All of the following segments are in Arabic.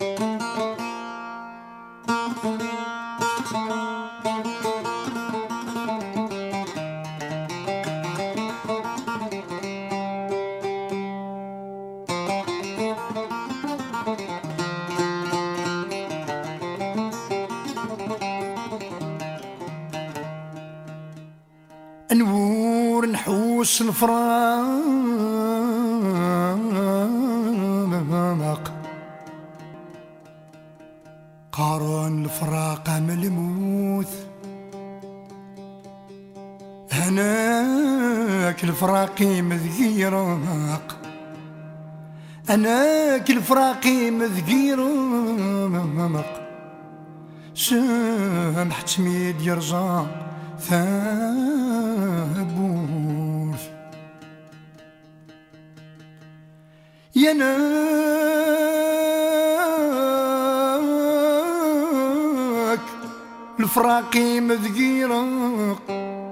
نور نحوس الفراق قارن الفراق من الموت هناك الفراقي مذقيرق هناك الفراقي مذقيرق سامح تميد يرجع ثابور يناك الفراقي مذقيرق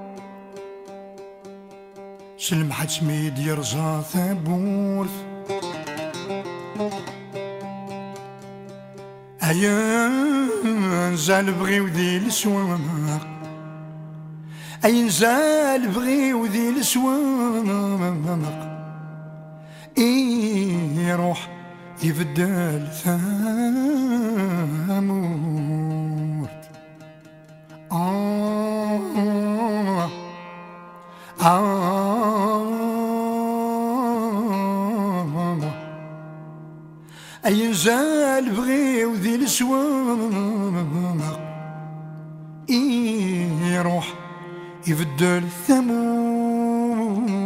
سلمحة تميد يرجع ثابور أيا نزال بغي وذي السواق أي نزال بغي وذي السواق يروح يبدل ثامورت أي نزال بغي وذي السواق يروح يبدل ثمور.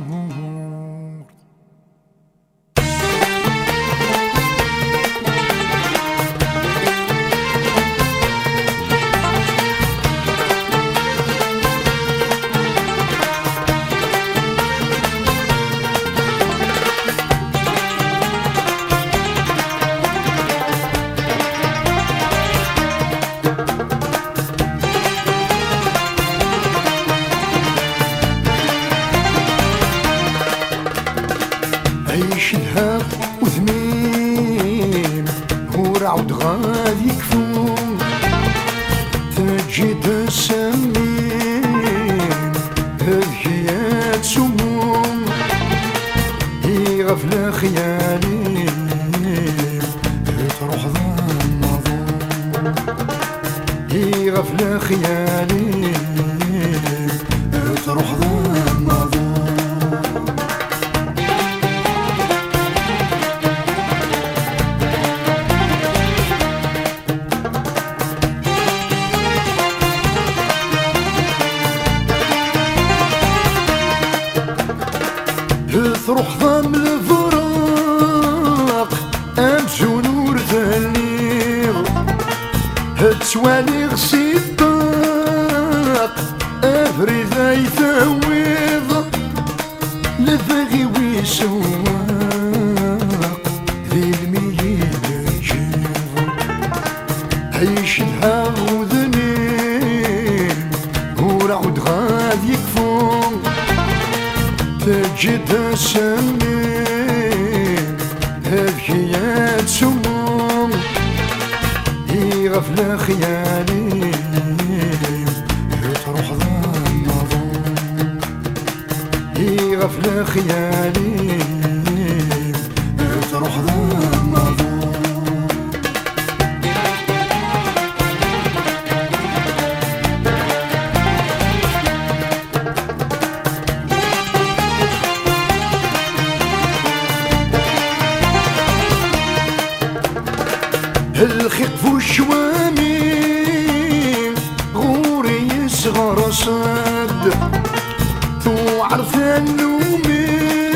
عيشها وثمين ورعود غادي يكفون تجد السمين هذكيات سموم غفلة خيالي تروح ظن مظلوم غفلة خيالي تروح ظن مظلوم. تروح ضم الفراق امشو نور ثليل هتسوالي غسي الطاق افري ذاي ثويض لفغي ويسواق ذي الميل يجيض عيش لها وذنين ورعود غادي يكفون تجد السمين هذكيات سموم غفلة خيالي تروح ظن مظلوم غفلة خيالي تروح ظن مظلوم. الخيق والشوامي غوري يصغر صد توعرف النومي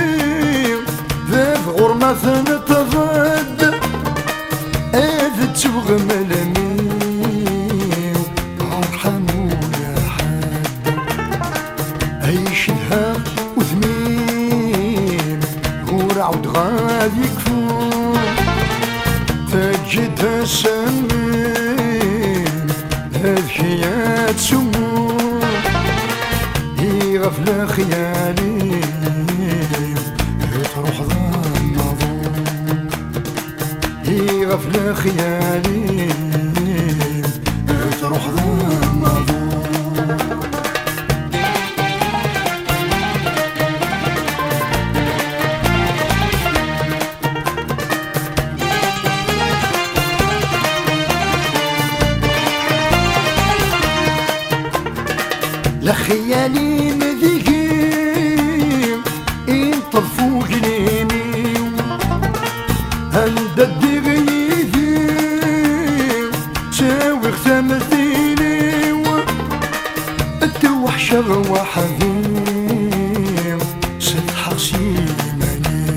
ذاف غرمة ثنتغد اذ تبغم المين ارحمو يا حد عيش لها وثمين غور عود غادي يكفون تجد السمين هذكيات سموم غفلة خيالي تروح ظن مظلوم غفلة خيالي تروح ضم لا خيالي مذيقين ينطفو جنيني هندد غيثي تساوي ختمثيني التوحشة وحذيم سطح سيماني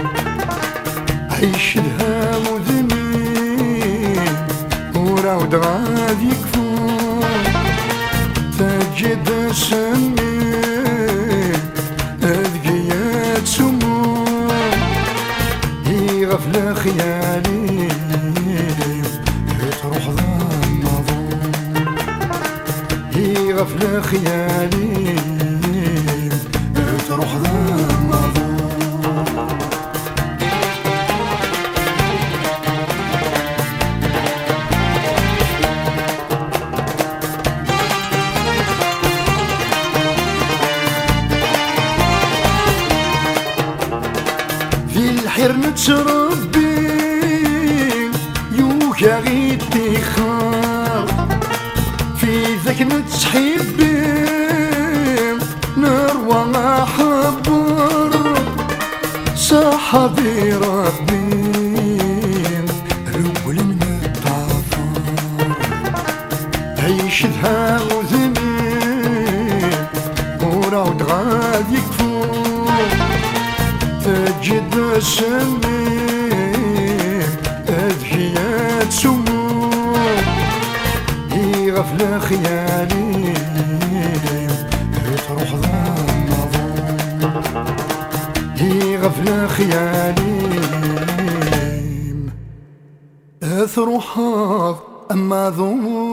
عيش لها مذنين وراود غادي يكفون تجد سمي أذقيات سموم هي غفلة خيالي تروح ظن مظلوم هي غفلة خيالي تروح ظن مظلوم الحر نتربي يوكا غير تخار في ذاك نتحبي نروى ما حبر صحابي ربي رول المتعفر عيش ذها وذنين وراود غادي يكفور تجد السمين أذكيات سموم هي غفلة خيالي تروح ظن مظلوم هي غفلة خيالي تروح أما ظلوم